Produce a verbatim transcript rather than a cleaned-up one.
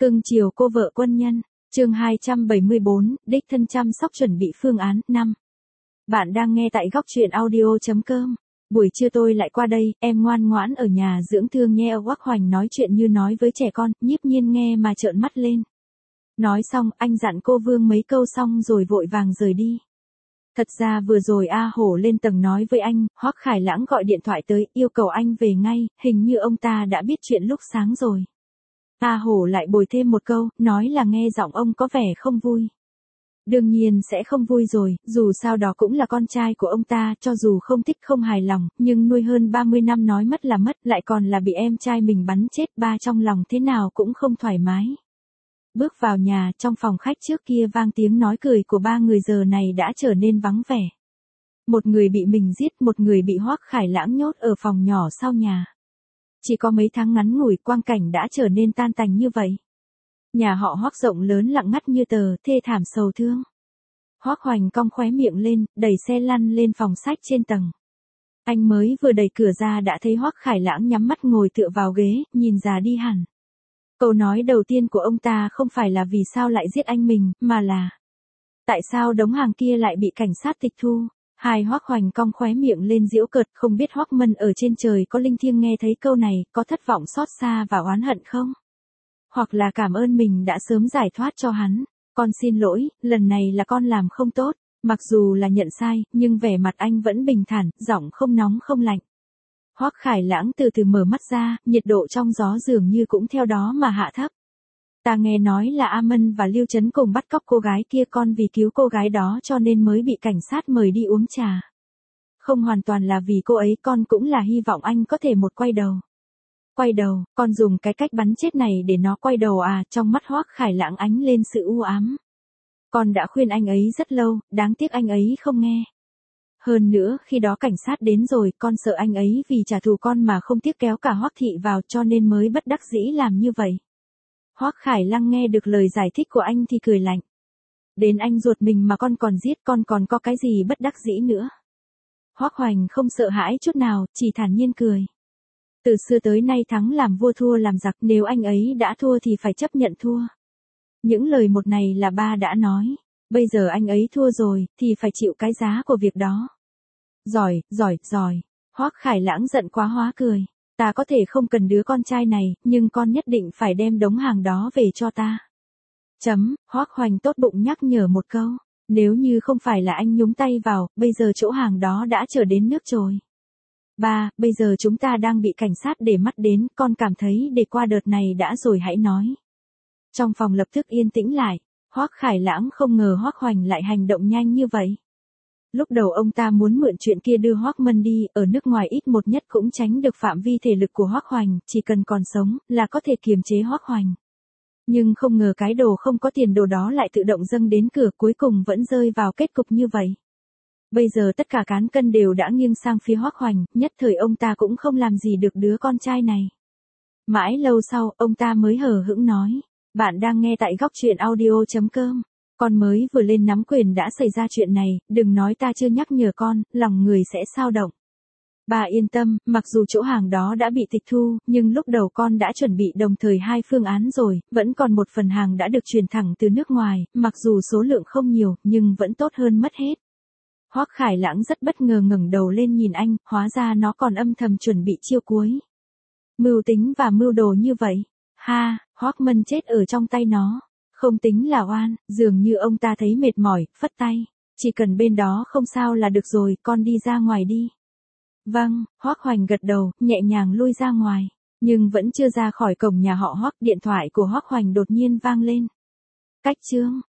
Cưng chiều cô vợ quân nhân, chương hai trăm bảy mươi bốn, đích thân chăm sóc chuẩn bị phương án, năm. Bạn đang nghe tại góc truyện audio.com. Buổi trưa tôi lại qua đây, em ngoan ngoãn ở nhà dưỡng thương nghe Hoắc Hoành nói chuyện như nói với trẻ con, nhiếp nhiên nghe mà trợn mắt lên. Nói xong, anh dặn cô Vương mấy câu xong rồi vội vàng rời đi. Thật ra vừa rồi A Hổ lên tầng nói với anh, Hoắc Khải Lãng gọi điện thoại tới, yêu cầu anh về ngay, hình như ông ta đã biết chuyện lúc sáng rồi. A Hổ lại bồi thêm một câu, nói là nghe giọng ông có vẻ không vui. Đương nhiên sẽ không vui rồi, dù sao đó cũng là con trai của ông ta, cho dù không thích không hài lòng, nhưng nuôi hơn ba mươi năm nói mất là mất, lại còn là bị em trai mình bắn chết, ba trong lòng thế nào cũng không thoải mái. Bước vào nhà, trong phòng khách trước kia vang tiếng nói cười của ba người giờ này đã trở nên vắng vẻ. Một người bị mình giết, một người bị Hoắc Khải Lãng nhốt ở phòng nhỏ sau nhà. Chỉ có mấy tháng ngắn ngủi quang cảnh đã trở nên tan tành như vậy. Nhà họ Hoắc rộng lớn lặng ngắt như tờ, thê thảm sầu thương. Hoắc Hoành cong khóe miệng lên, đẩy xe lăn lên phòng sách trên tầng. Anh mới vừa đẩy cửa ra đã thấy Hoắc Khải Lãng nhắm mắt ngồi tựa vào ghế, nhìn già đi hẳn. Câu nói đầu tiên của ông ta không phải là vì sao lại giết anh mình, mà là tại sao đống hàng kia lại bị cảnh sát tịch thu. Hai Hoắc Hoành cong khóe miệng lên giễu cợt, không biết Hoắc Mân ở trên trời có linh thiêng nghe thấy câu này, có thất vọng xót xa và oán hận không? Hoặc là cảm ơn mình đã sớm giải thoát cho hắn. Con xin lỗi, lần này là con làm không tốt. Mặc dù là nhận sai, nhưng vẻ mặt anh vẫn bình thản, giọng không nóng không lạnh. Hoắc Khải Lãng từ từ mở mắt ra, nhiệt độ trong gió dường như cũng theo đó mà hạ thấp. Ta nghe nói là A Mân và Lưu Trấn cùng bắt cóc cô gái kia, con vì cứu cô gái đó cho nên mới bị cảnh sát mời đi uống trà. Không hoàn toàn là vì cô ấy, con cũng là hy vọng anh có thể một quay đầu. Quay đầu, con dùng cái cách bắn chết này để nó quay đầu à? Trong mắt Hoắc Khải Lãng ánh lên sự u ám. Con đã khuyên anh ấy rất lâu, đáng tiếc anh ấy không nghe. Hơn nữa, khi đó cảnh sát đến rồi, con sợ anh ấy vì trả thù con mà không tiếc kéo cả Hoắc thị vào cho nên mới bất đắc dĩ làm như vậy. Hoắc Khải Lãng nghe được lời giải thích của anh thì cười lạnh. Đến anh ruột mình mà con còn giết, con còn có cái gì bất đắc dĩ nữa. Hoắc Hoành không sợ hãi chút nào, chỉ thản nhiên cười. Từ xưa tới nay thắng làm vua thua làm giặc, nếu anh ấy đã thua thì phải chấp nhận thua. Những lời một này là ba đã nói. Bây giờ anh ấy thua rồi, thì phải chịu cái giá của việc đó. Giỏi, giỏi, giỏi. Hoắc Khải Lãng giận quá hóa cười. Ta có thể không cần đứa con trai này, nhưng con nhất định phải đem đống hàng đó về cho ta. Chấm, Hoắc Hoành tốt bụng nhắc nhở một câu. Nếu như không phải là anh nhúng tay vào, bây giờ chỗ hàng đó đã trở đến nước rồi. Ba, bây giờ chúng ta đang bị cảnh sát để mắt đến, con cảm thấy để qua đợt này đã rồi hãy nói. Trong phòng lập tức yên tĩnh lại. Hoắc Khải Lãng không ngờ Hoắc Hoành lại hành động nhanh như vậy. Lúc đầu ông ta muốn mượn chuyện kia đưa Hoắc Mân đi, ở nước ngoài ít một nhất cũng tránh được phạm vi thể lực của Hoắc Hoành, chỉ cần còn sống là có thể kiềm chế Hoắc Hoành. Nhưng không ngờ cái đồ không có tiền đồ đó lại tự động dâng đến cửa, cuối cùng vẫn rơi vào kết cục như vậy. Bây giờ tất cả cán cân đều đã nghiêng sang phía Hoắc Hoành, nhất thời ông ta cũng không làm gì được đứa con trai này. Mãi lâu sau, ông ta mới hờ hững nói. Bạn đang nghe tại góc truyện audio.com. Con mới vừa lên nắm quyền đã xảy ra chuyện này, đừng nói ta chưa nhắc nhở con, lòng người sẽ xao động. Bà yên tâm, mặc dù chỗ hàng đó đã bị tịch thu, nhưng lúc đầu con đã chuẩn bị đồng thời hai phương án rồi, vẫn còn một phần hàng đã được chuyển thẳng từ nước ngoài, mặc dù số lượng không nhiều, nhưng vẫn tốt hơn mất hết. Hoắc Khải Lãng rất bất ngờ ngẩng đầu lên nhìn anh, hóa ra nó còn âm thầm chuẩn bị chiêu cuối. Mưu tính và mưu đồ như vậy. Ha, Hoắc Mân chết ở trong tay nó. Không tính là oan, dường như ông ta thấy mệt mỏi, phất tay. Chỉ cần bên đó không sao là được rồi, con đi ra ngoài đi. Vâng, Hoắc Hoành gật đầu, nhẹ nhàng lui ra ngoài. Nhưng vẫn chưa ra khỏi cổng nhà họ Hoắc, điện thoại của Hoắc Hoành đột nhiên vang lên. Cách chương.